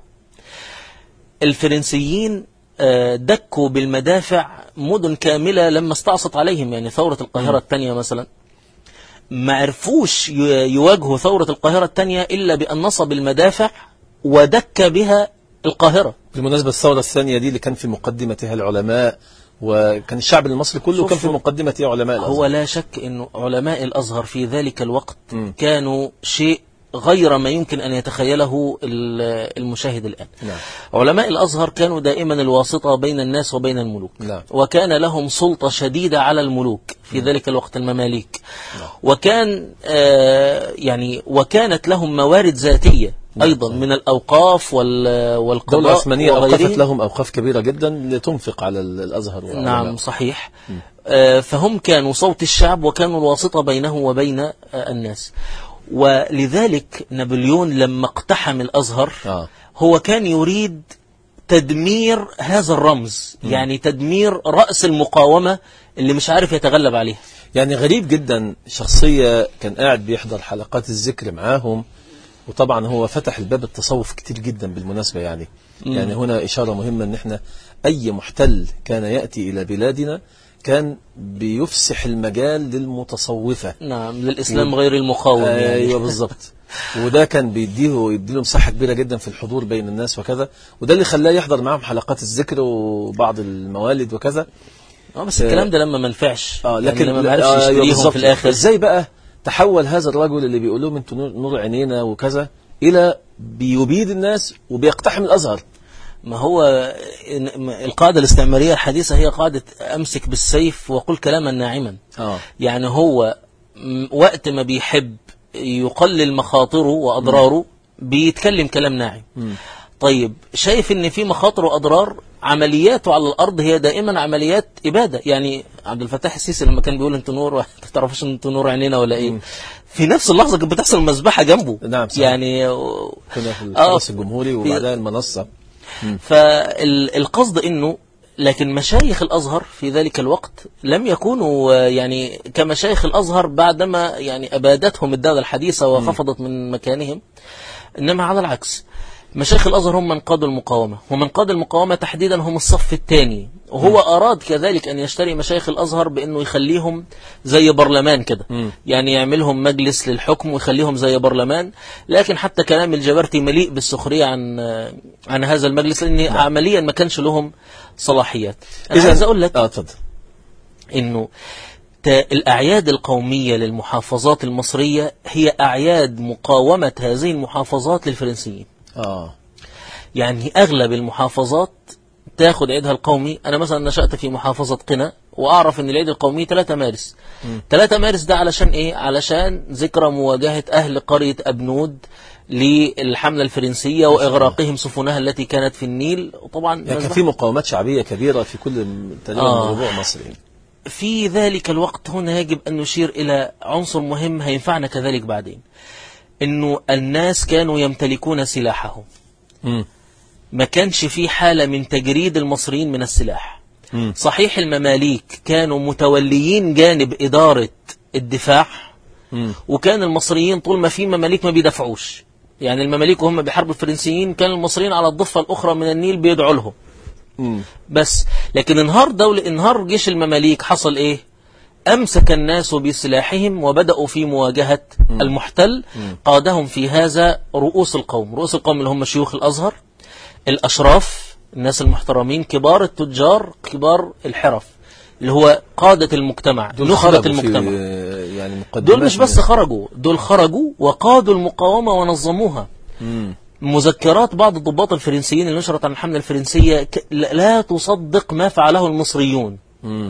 الفرنسيين آه، دكوا بالمدافع مدن كاملة لما استعصت عليهم، يعني ثورة القاهرة الثانية مثلا ما عرفوش ي- يواجهوا ثورة القاهرة الثانية إلا بأن نصب المدافع ودك بها القاهرة. بالمناسبة الثورة الثانية دي اللي كان في مقدمتها العلماء، وكان الشعب المصري كله كان في مقدمتها علماء الأزهر. هو لا شك أن علماء الأزهر في ذلك الوقت م. كانوا شيء غير ما يمكن أن يتخيله ال- المشاهد الآن. نعم. علماء الأزهر كانوا دائما الواسطة بين الناس وبين الملوك. نعم. وكان لهم سلطة شديدة على الملوك في م. ذلك الوقت، المماليك. نعم. وكان آه يعني وكانت لهم موارد ذاتية أيضا من الأوقاف والقضاء. الدولة العثمانية أوقفت وغيره. لهم أوقاف كبيرة جدا لتنفق على الأزهر وعلماء. نعم صحيح. آه فهم كانوا صوت الشعب وكانوا الواسطة بينه وبين آه الناس. ولذلك نابليون لما اقتحم الأزهر آه. هو كان يريد تدمير هذا الرمز، م. يعني تدمير رأس المقاومة اللي مش عارف يتغلب عليها. يعني غريب جدا، شخصية كان قاعد بيحضر حلقات الذكر معاهم، وطبعا هو فتح الباب التصوف كتير جدا بالمناسبة. يعني م. يعني هنا إشارة مهمة ان احنا أي محتل كان يأتي إلى بلادنا كان بيفسح المجال للمتصوفة. نعم، للإسلام و... غير المقاوم. يعني. أيوة بالضبط. وده كان بيديه يديله مساحة كبيرة جدا في الحضور بين الناس وكذا، وده اللي خلاه يحضر معهم حلقات الذكر وبعض الموالد وكذا. اه بس الكلام ده لما ما نفعش. اه لكن يعني لما ما عرفش آه يشتريهم في الآخر. ازاي بقى تحول هذا الرجل اللي بيقول لهم انتوا نور عينينا وكذا إلى بيبيد الناس وبيقتحم الأزهر؟ ما هو القاعدة الاستعمارية الحديثة هي قاعدة أمسك بالسيف وقل كلاما ناعما. آه. يعني هو وقت ما بيحب يقلل مخاطره وأضراره م. بيتكلم كلام ناعم. م. طيب شايف ان في مخاطر وأضرار، عملياته على الأرض هي دائما عمليات إبادة. يعني عبد الفتاح السيسي لما كان بيقول انتوا نور، تعرفش انتوا نور عينينا ولا ايه، م. في نفس اللحظة كانت بتحصل مذبحة جنبه. نعم صحيح. يعني كنا في الحرس آه الجمهوري وبعدها المنصة. فالقصد انه لكن مشايخ الازهر في ذلك الوقت لم يكونوا يعني كمشايخ الازهر بعدما يعني ابادتهم الدولة الحديثة وخفضت من مكانهم، انما على العكس مشايخ الازهر هم من قادوا المقاومة، ومن قاد المقاومة تحديدا هم الصف الثاني. وهو اراد كذلك ان يشتري مشايخ الازهر بانه يخليهم زي برلمان كده، يعني يعملهم مجلس للحكم ويخليهم زي برلمان. لكن حتى كلام الجبرتي مليء بالسخرية عن عن هذا المجلس، لان عمليا ما كانش لهم صلاحيات. انا عايز اقول لك اه اتفضل انه الأعياد القومية للمحافظات المصرية هي أعياد مقاومة هذه المحافظات للفرنسيين. آه. يعني أغلب المحافظات تاخد عيدها القومي. أنا مثلا نشأت في محافظة قنا، وأعرف أن العيد القومي ثلاثة مارس. م. ثلاثة مارس ده علشان إيه؟ علشان ذكرى مواجهة أهل قرية أبنود للحملة الفرنسية وإغراقهم سفنها التي كانت في النيل. وطبعا يعني كان في مقاومات شعبية كبيرة في كل تقريبا آه. ربوع مصر. في ذلك الوقت هنا يجب أن نشير إلى عنصر مهم هينفعنا كذلك بعدين، إنه الناس كانوا يمتلكون سلاحهم. م. ما كانش في حالة من تجريد المصريين من السلاح. م. صحيح المماليك كانوا متوليين جانب إدارة الدفاع، م. وكان المصريين طول ما في مماليك ما بيدفعوش. يعني المماليك وهم بيحاربوا الفرنسيين كان المصريين على الضفة الأخرى من النيل بيدعوا لهم. م. بس لكن انهار دولة انهار جيش المماليك حصل ايه؟ امسك الناس بسلاحهم وبدأوا في مواجهة م. المحتل. م. قادهم في هذا رؤوس القوم، رؤوس القوم اللي هم شيوخ الازهر، الاشراف، الناس المحترمين، كبار التجار، كبار الحرف، اللي هو قادة المجتمع، نخبة المجتمع. يعني دول مش بس خرجوا، دول خرجوا وقادوا المقاومة ونظموها. م. مذكرات بعض الضباط الفرنسيين اللي نشرت عن الحملة الفرنسية لا تصدق ما فعله المصريون. م.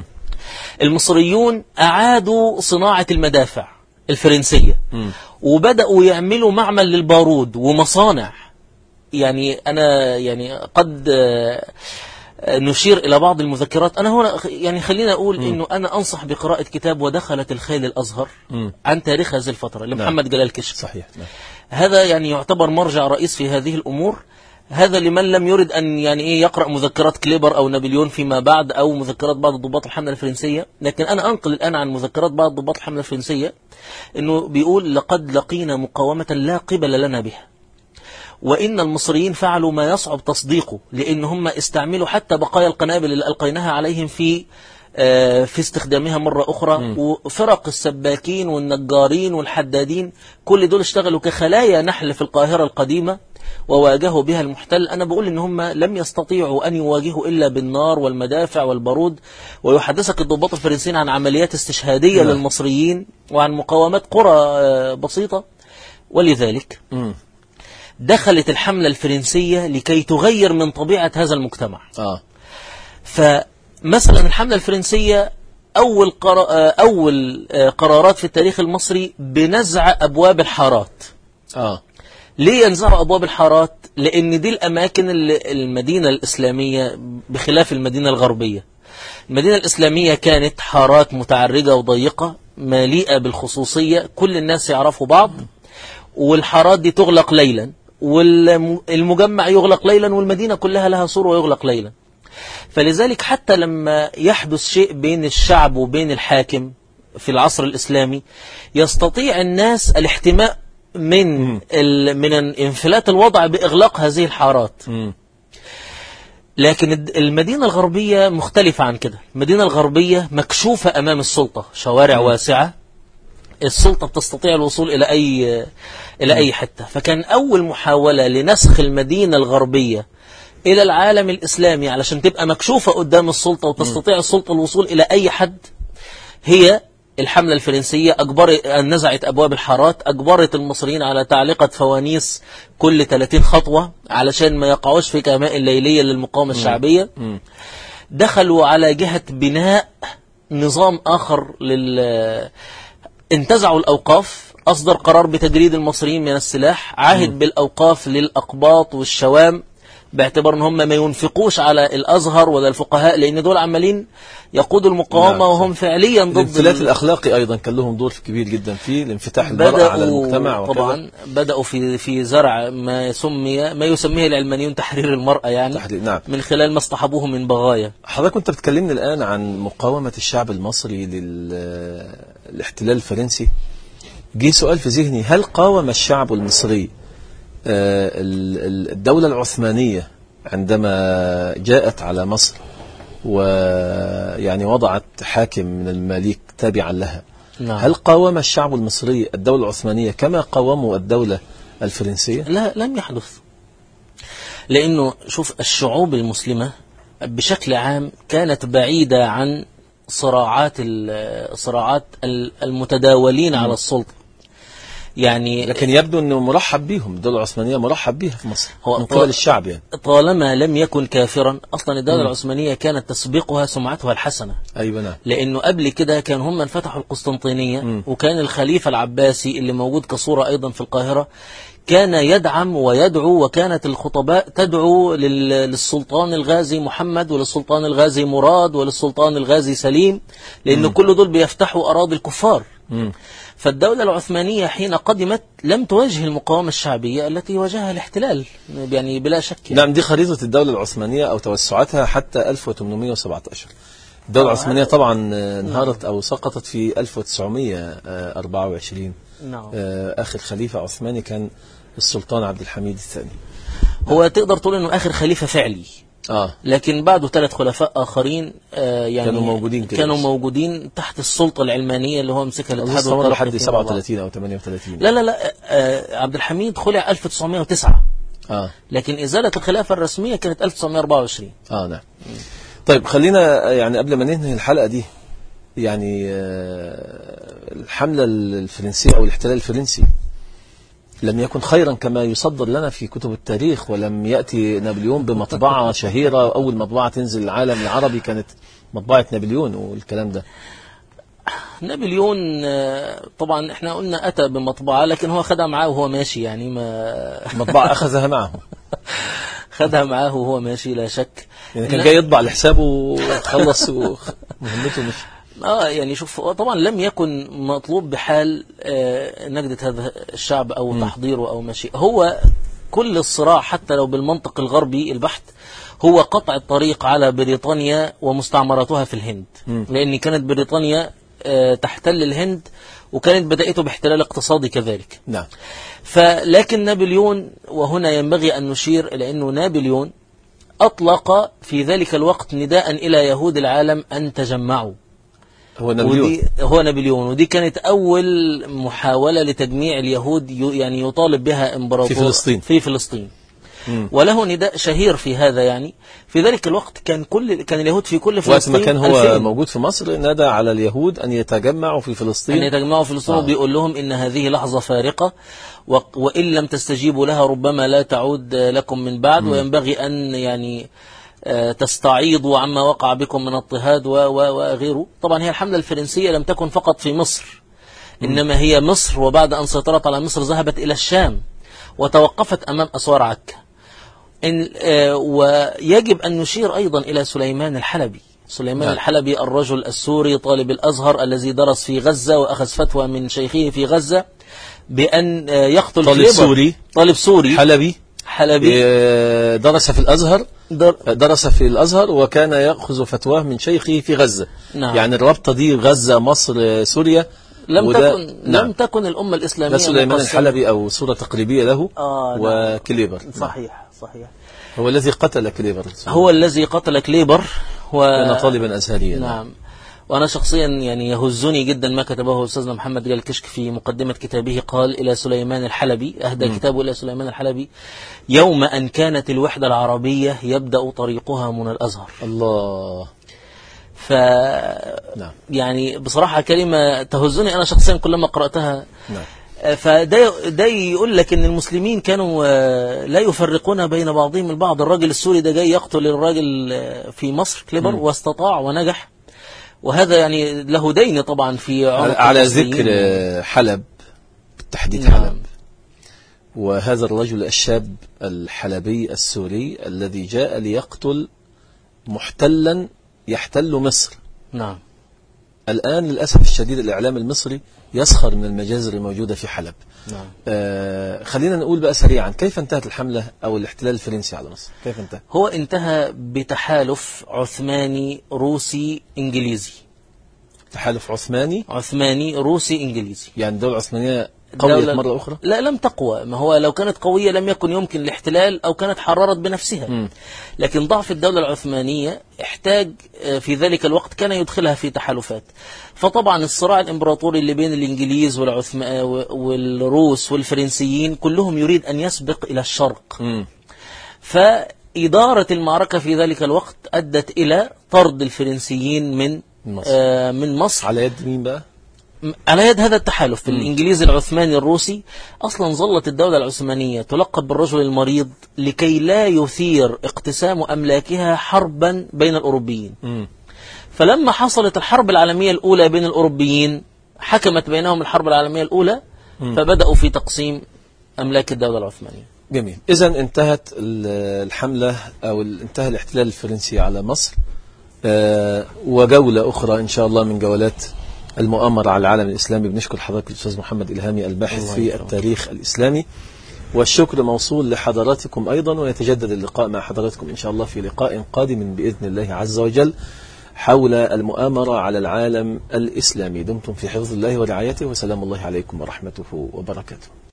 المصريون أعادوا صناعة المدافع الفرنسية، م. وبدأوا يعملوا معمل للبارود ومصانع. يعني أنا يعني قد نشير إلى بعض المذكرات. أنا هنا يعني خلينا أقول م. إنه أنا أنصح بقراءة كتاب ودخلت الخيل الأزهر م. عن تاريخ هذه الفترة لمحمد جلال كشك. صحيح. نعم. هذا يعني يعتبر مرجع رئيس في هذه الأمور. هذا لمن لم يرد أن يعني إيه يقرأ مذكرات كليبر أو نابليون فيما بعد، أو مذكرات بعض ضباط الحملة الفرنسية. لكن أنا أنقل الآن عن مذكرات بعض ضباط الحملة الفرنسية أنه بيقول: لقد لقينا مقاومة لا قبل لنا بها، وإن المصريين فعلوا ما يصعب تصديقه، لأن هم استعملوا حتى بقايا القنابل اللي ألقيناها عليهم في في استخدامها مرة أخرى. م. وفرق السباكين والنجارين والحدادين كل دول اشتغلوا كخلايا نحل في القاهرة القديمة وواجهوا بها المحتل. أنا بقول إن هم لم يستطيعوا أن يواجهوا إلا بالنار والمدافع والبارود. ويحدثك الضباط الفرنسيين عن عمليات استشهادية م. للمصريين وعن مقاومات قرى بسيطة. ولذلك م. دخلت الحملة الفرنسية لكي تغير من طبيعة هذا المجتمع. آه. فمثلا الحملة الفرنسية أول, قرار أول قرارات في التاريخ المصري بنزع أبواب الحارات. آه. ليه ينزعوا أبواب الحارات؟ لأن دي الأماكن اللي المدينة الإسلامية بخلاف المدينة الغربية. المدينة الإسلامية كانت حارات متعرجة وضيقة مليئة بالخصوصية، كل الناس يعرفوا بعض، والحارات دي تغلق ليلا، والمجمع يغلق ليلا، والمدينة كلها لها سور ويغلق ليلا. فلذلك حتى لما يحدث شيء بين الشعب وبين الحاكم في العصر الإسلامي يستطيع الناس الاحتماء من من انفلات الوضع بإغلاق هذه الحارات. م. لكن المدينة الغربية مختلفة عن كده. المدينة الغربية مكشوفة أمام السلطة، شوارع م. واسعة، السلطة بتستطيع الوصول إلى أي إلى أي حتة. فكان أول محاولة لنسخ المدينة الغربية إلى العالم الإسلامي علشان تبقى مكشوفة قدام السلطة وتستطيع السلطة الوصول إلى أي حد هي الحملة الفرنسية. أجبرت أن نزعت أبواب الحارات، أجبرت المصريين على تعليقة فوانيس كل ثلاثين خطوة علشان ما يقعوش في كماء الليلية للمقاومة الشعبية. دخلوا على جهة بناء نظام آخر لل انتزعوا الأوقاف، أصدر قرار بتجريد المصريين من السلاح، عاهد م. بالأوقاف للأقباط والشوام باعتبار ان هم ما ينفقوش على الأزهر ولا الفقهاء، لأن دول عمالين يقودوا المقاومة. نعم. وهم فعليا ضد الانفلات الأخلاقي أيضا كان لهم دور كبير جدا في الانفتاح المرأة على المجتمع وكذا. طبعا بدأوا في في زرع ما يسمي ما يسميه العلمانيون تحرير المرأة، يعني تحرير. نعم. من خلال ما اصطحبوه من بغايا. حضرتك كنت بتكلمني الآن عن مقاومة الشعب المصري للاحتلال الفرنسي. جه سؤال في ذهني: هل قاوم الشعب المصري الدولة العثمانية عندما جاءت على مصر ويعني وضعت حاكم من المماليك تابعا لها؟ نعم. هل قاوم الشعب المصري الدولة العثمانية كما قاوموا الدولة الفرنسية؟ لا، لم يحدث. لأنه شوف، الشعوب المسلمة بشكل عام كانت بعيدة عن صراعات الصراعات المتداولين م. على السلطة. يعني لكن يبدو أنه مرحب بهم، الدولة العثمانية مرحب بها في مصر من قبل الشعب. يعني طالما لم يكن كافرا. أصلا الدولة م. العثمانية كانت تسبقها سمعتها الحسنة. أيوة نعم. لأنه قبل كده كان هم من فتحوا القسطنطينية م. وكان الخليفة العباسي اللي موجود كصورة أيضا في القاهرة كان يدعم ويدعو، وكانت الخطباء تدعو للسلطان الغازي محمد وللسلطان الغازي مراد وللسلطان الغازي سليم، لأن كل دول بيفتحوا أراضي الكفار. م. فالدولة العثمانية حين قدمت لم تواجه المقاومة الشعبية التي واجهها الاحتلال، يعني بلا شك. يعني. نعم، دي خريطة الدولة العثمانية أو توسعاتها حتى ألف وثمانمائة وسبعة عشر. الدولة العثمانية طبعا انهارت أو سقطت في ألف وتسعمائة وأربعة وعشرين. نعم. آخر خليفة عثماني كان السلطان عبد الحميد الثاني. هو تقدر تقول أنه آخر خليفة فعلي. آه. لكن بعده ثلاث خلفاء آخرين آه يعني كانوا موجودين كده كانوا موجودين تحت السلطة العلمانية اللي هو مسكها الاتحاد الوطني لحد سبعة وثلاثين أو ثمانية وثلاثين. لا لا لا آه عبد الحميد خلع ألف وتسعمائة وتسعة. آه. لكن إزالة الخلافة الرسمية كانت ألف وتسعمائة وأربعة وعشرين. آه نعم. طيب خلينا يعني قبل ما ننهي الحلقة دي، يعني آه الحملة الفرنسية أو الاحتلال الفرنسي لم يكن خيرا كما يصدر لنا في كتب التاريخ، ولم يأتي نابليون بمطبعة شهيرة. أول مطبعة تنزل العالم العربي كانت مطبعة نابليون والكلام ده. نابليون طبعا احنا قلنا أتى بمطبعة، لكن هو خدها معاه وهو ماشي، يعني ما مطبعة أخذها معه خدها معاه وهو ماشي لا شك. يعني كان جاي يطبع لحسابه وخلص ومهمته مش اه يعني شوف، طبعا لم يكن مطلوب بحال آه نجدة هذا الشعب او م. تحضيره او ماشي. هو كل الصراع حتى لو بالمنطق الغربي البحت هو قطع الطريق على بريطانيا ومستعمراتها في الهند، م. لأن كانت بريطانيا تحتل الهند وكانت بدأته باحتلال اقتصادي كذلك. نعم. فلكن نابليون، وهنا ينبغي أن نشير إلى أنه نابليون أطلق في ذلك الوقت نداء إلى يهود العالم أن تجمعوا. هو نابليون هو نابليون ودي كانت أول محاولة لتجميع اليهود يعني يطالب بها إمبراطور في فلسطين في فلسطين مم. وله نداء شهير في هذا. يعني في ذلك الوقت كان كل كان اليهود في كل فلسطين. وقت ما كان هو ألفين. موجود في مصر نادى على اليهود أن يتجمعوا في فلسطين أن يتجمعوا في فلسطين آه. وبيقول لهم إن هذه لحظة فارقة، وإن لم تستجيبوا لها ربما لا تعود لكم من بعد، مم. وينبغي أن يعني تستعيضوا عما وقع بكم من اضطهاد وغيره. طبعا هي الحملة الفرنسية لم تكن فقط في مصر، إنما هي مصر، وبعد أن سيطرت على مصر ذهبت إلى الشام وتوقفت أمام أسوار عكا. إن آه ويجب أن نشير أيضا إلى سليمان الحلبي. سليمان نعم. الحلبي الرجل السوري طالب الأزهر الذي درس في غزة وأخذ فتوى من شيخه في غزة بأن آه يقتل طالب سوري طالب سوري حلبي حلبي درس في الأزهر در درس في الأزهر وكان يأخذ فتواه من شيخه في غزة. نعم. يعني الرابطة دي غزة مصر سوريا لم تكن نعم. لم تكن الأمة الإسلامية. سليمان الحلبي أو صورة تقريبية له آه وكليبر. صحيح صحيح. هو الذي قتل كليبر. هو الذي قتل كليبر و... كان طالبا أزهريا. نعم. وأنا شخصيا يعني يهزني جدا ما كتبه أستاذنا محمد الكشك في مقدمة كتابه. قال إلى سليمان الحلبي، أهدى م. كتابه إلى سليمان الحلبي: يوم أن كانت الوحدة العربية يبدأ طريقها من الأزهر. الله. ف نعم. يعني بصراحة كلمة تهزني أنا شخصيا كلما قرأتها. نعم. فده ده يقول لك ان المسلمين كانوا لا يفرقون بين بعضهم البعض. الراجل السوري ده جاي يقتل الراجل في مصر كليبر م. واستطاع ونجح، وهذا يعني له دين طبعا في عنق على ذكر حلب بالتحديد. نعم. حلب وهذا الرجل الشاب الحلبي السوري الذي جاء ليقتل محتلا يحتل مصر. نعم. الآن للأسف الشديد الإعلام المصري يسخر من المجازر الموجودة في حلب. نعم. آه خلينا نقول بقى سريعا، كيف انتهت الحملة أو الاحتلال الفرنسي على مصر؟ كيف انتهى؟ هو انتهى بتحالف عثماني روسي إنجليزي. تحالف عثماني عثماني روسي إنجليزي. يعني الدولة العثمانية قويت مرة أخرى؟ لا، لم تقوى. ما هو لو كانت قوية لم يكن يمكن الاحتلال أو كانت حررت بنفسها. م. لكن ضعف الدولة العثمانية احتاج في ذلك الوقت كان يدخلها في تحالفات. فطبعا الصراع الإمبراطوري اللي بين الإنجليز والعثم... والروس والفرنسيين كلهم يريد أن يسبق إلى الشرق. م. فإدارة المعركة في ذلك الوقت أدت إلى طرد الفرنسيين من مصر. آه من مصر. على يد مين بقى؟ على يد هذا التحالف في الإنجليزي العثماني الروسي. أصلا ظلت الدولة العثمانية تلقب بالرجل المريض لكي لا يثير اقتسام أملاكها حربا بين الأوروبيين. م. فلما حصلت الحرب العالمية الأولى بين الأوروبيين حكمت بينهم الحرب العالمية الأولى، م. فبدأوا في تقسيم أملاك الدولة العثمانية. جميل. إذن انتهت الحملة أو انتهى الاحتلال الفرنسي على مصر. أه وجولة أخرى إن شاء الله من جولات المؤامرة على العالم الإسلامي. بنشكر حضرتك الأستاذ محمد إلهامي الباحث في التاريخ الإسلامي، والشكر موصول لحضراتكم أيضا، ويتجدد اللقاء مع حضراتكم إن شاء الله في لقاء قادم بإذن الله عز وجل حول المؤامرة على العالم الإسلامي. دمتم في حفظ الله ورعايته، وسلام الله عليكم ورحمته وبركاته.